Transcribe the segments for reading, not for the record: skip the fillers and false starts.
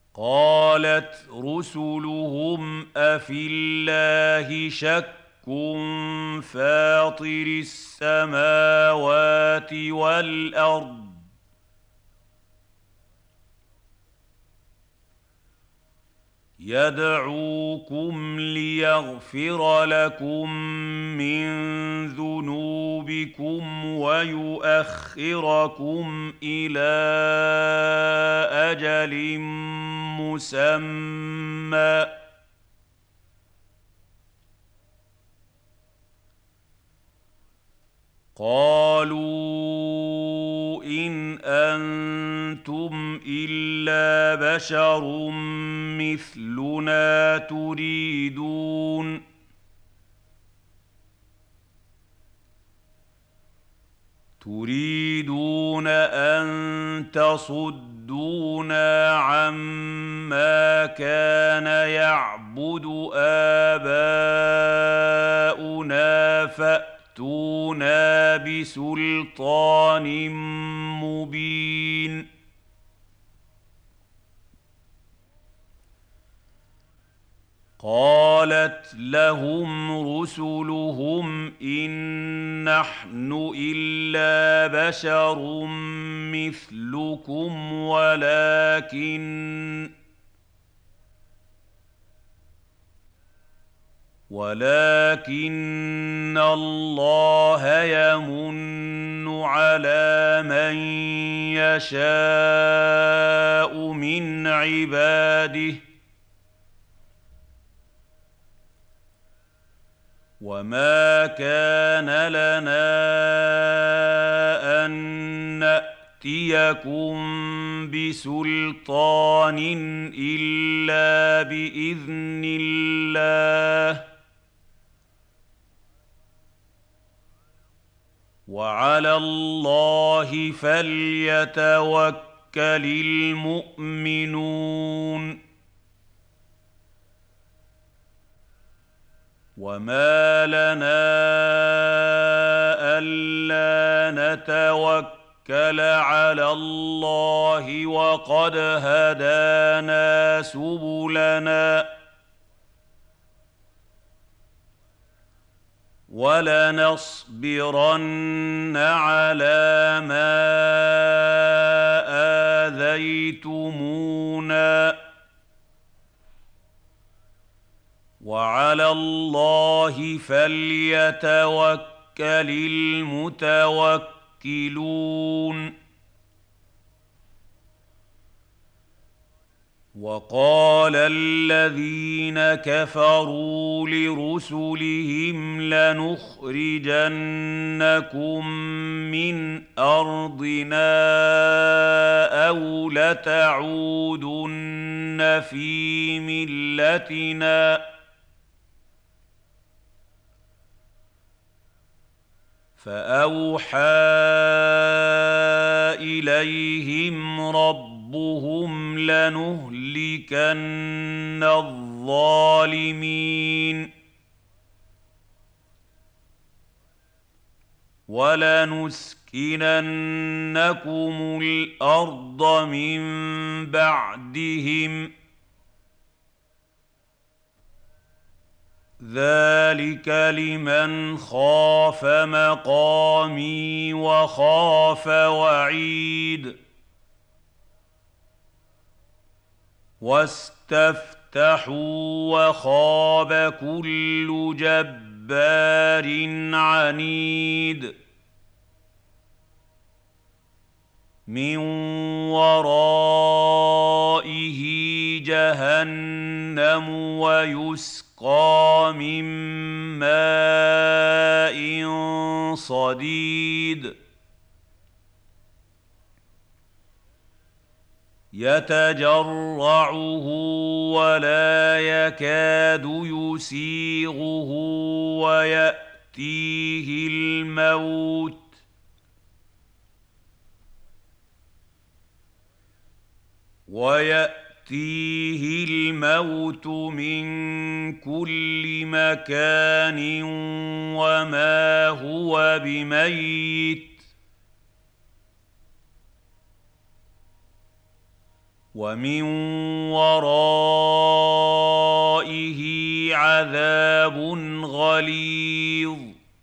قالت رسلهم أفي الله شك فاطر السماوات والأرض يدعوكم ليغفر لكم من ذنوبكم ويؤخركم إلى أجل مسمى قالوا إن أنتم إلا بشر مثلنا تريدون أن تصدونا عما كان يعبد آباؤنا فأتونا بسلطان مبين قالت لهم رسلهم إن نحن إلا بشر مثلكم ولكن الله يمن على من يشاء من عباده وما كان لنا أن نأتيكم بسلطان إلا بإذن الله وعلى الله فليتوكل المؤمنون وما لنا ألا نتوكل على الله وقد هدانا سبلنا ولنصبرن على ما آذيتمونا وعلى الله فليتوكل المتوكلون وقال الذين كفروا لرسلهم لنخرجنكم من أرضنا أو لتعودن في ملتنا فأوحى إليهم ربهم لنهلكن الظالمين ولنسكننكم الأرض من بعدهم ذلك لمن خاف مقامي وخاف وعيد واستفتحوا وخاب كل جبار عنيد من ورائه جهنم ويسقى من ماء صديد يتجرعه ولا يكاد يسيغه ويأتيه الموت من كل مكان وما هو بميت ومن ورائه عذاب غليظ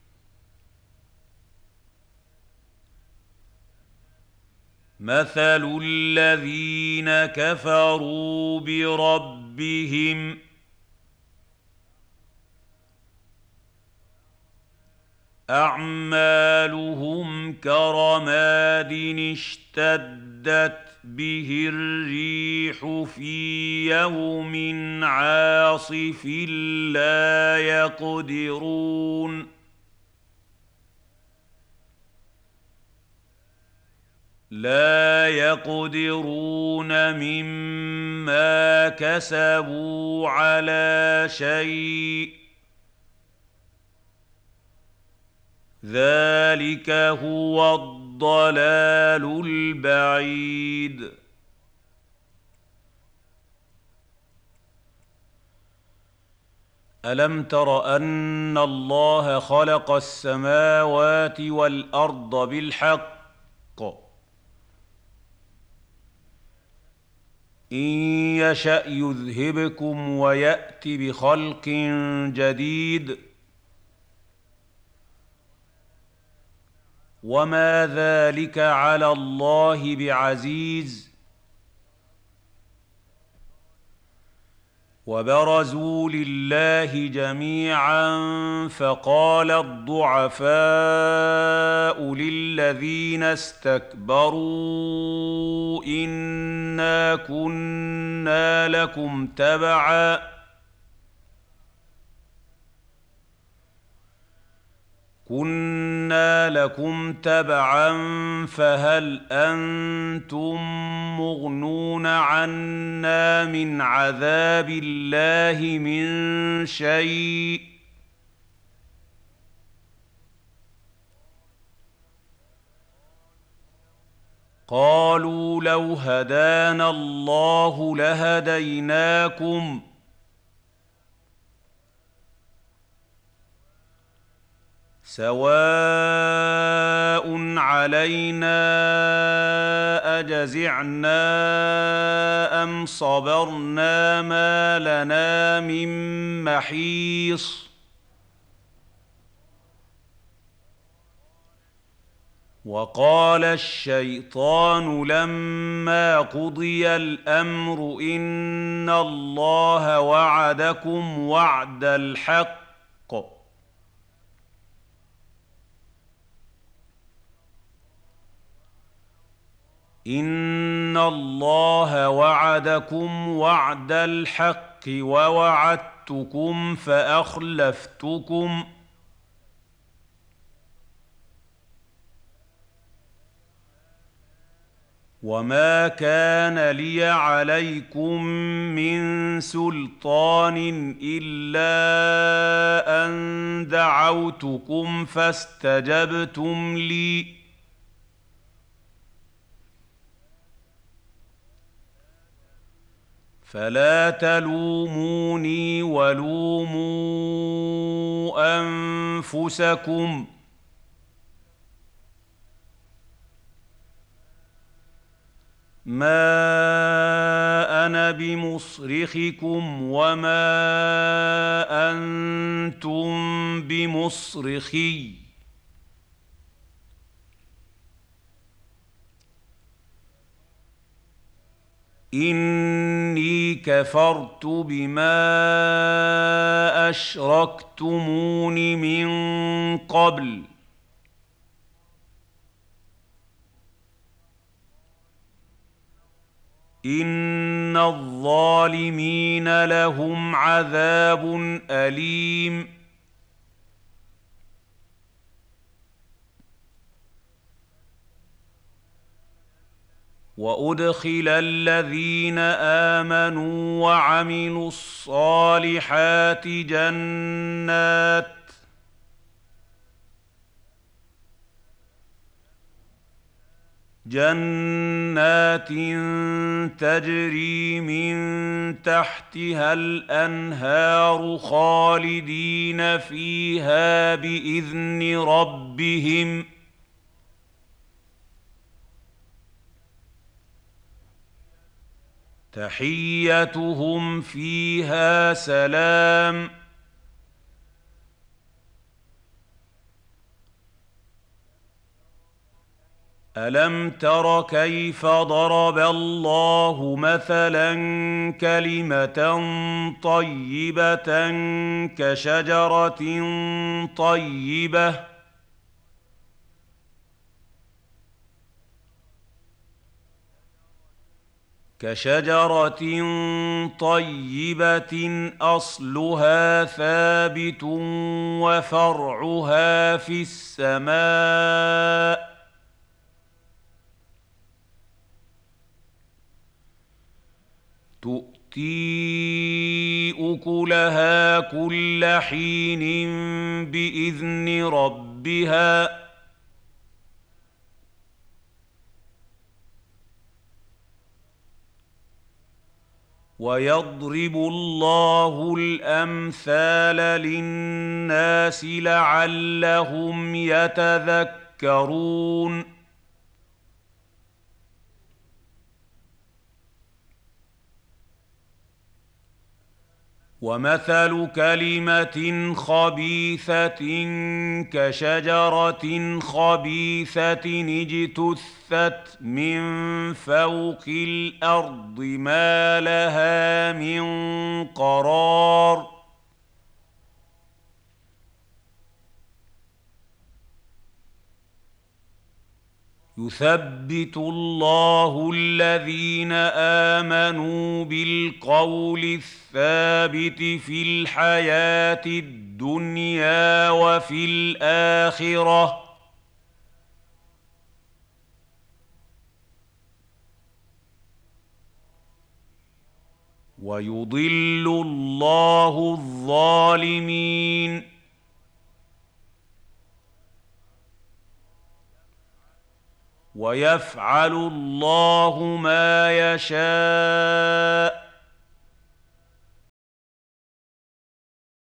مثل الذين كفروا بربهم أعمالهم كرماد اشتدت به الريح في يوم عاصف لا يقدرون مما كسبوا على شيء ذلك هو الضلال البعيد ألم تر أن الله خلق السماوات والأرض بالحق إن يشأ يذهبكم ويأت بخلق جديد وما ذلك على الله بعزيز وبرزوا لله جميعا فقال الضعفاء للذين استكبروا إنا كنا لكم تبعا فهل أنتم مغنون عنا من عذاب الله من شيء قالوا لو هدانا الله لهديناكم سواء علينا أجزعنا أم صبرنا ما لنا من محيص وقال الشيطان لما قضي الأمر إن الله وعدكم وعد الحق إن الله وعدكم وعد الحق ووعدتكم فأخلفتكم وما كان لي عليكم من سلطان إلا أن دعوتكم فاستجبتم لي فلا تلوموني ولوموا أنفسكم ما أنا بمصرخكم وما أنتم بمصرخي إني كفرت بما أشركتمون من قبل إن الظالمين لهم عذاب أليم وأدخل الذين آمنوا وعملوا الصالحات جنات تجري من تحتها الأنهار خالدين فيها بإذن ربهم تحيتهم فيها سلام. ألم تر كيف ضرب الله مثلا كلمة طيبة كشجرة طيبة أصلها ثابت وفرعها في السماء تؤتي أكلها كل حين بإذن ربها ويضرب الله الأمثال للناس لعلهم يتذكرون. ومثل كلمة خبيثة كشجرة خبيثة اجتثت من فوق الأرض ما لها من قرار. يثبت الله الذين آمنوا بالقول الثابت في الحياة الدنيا وفي الآخرة ويضل الله الظالمين. ويفعل الله ما يشاء.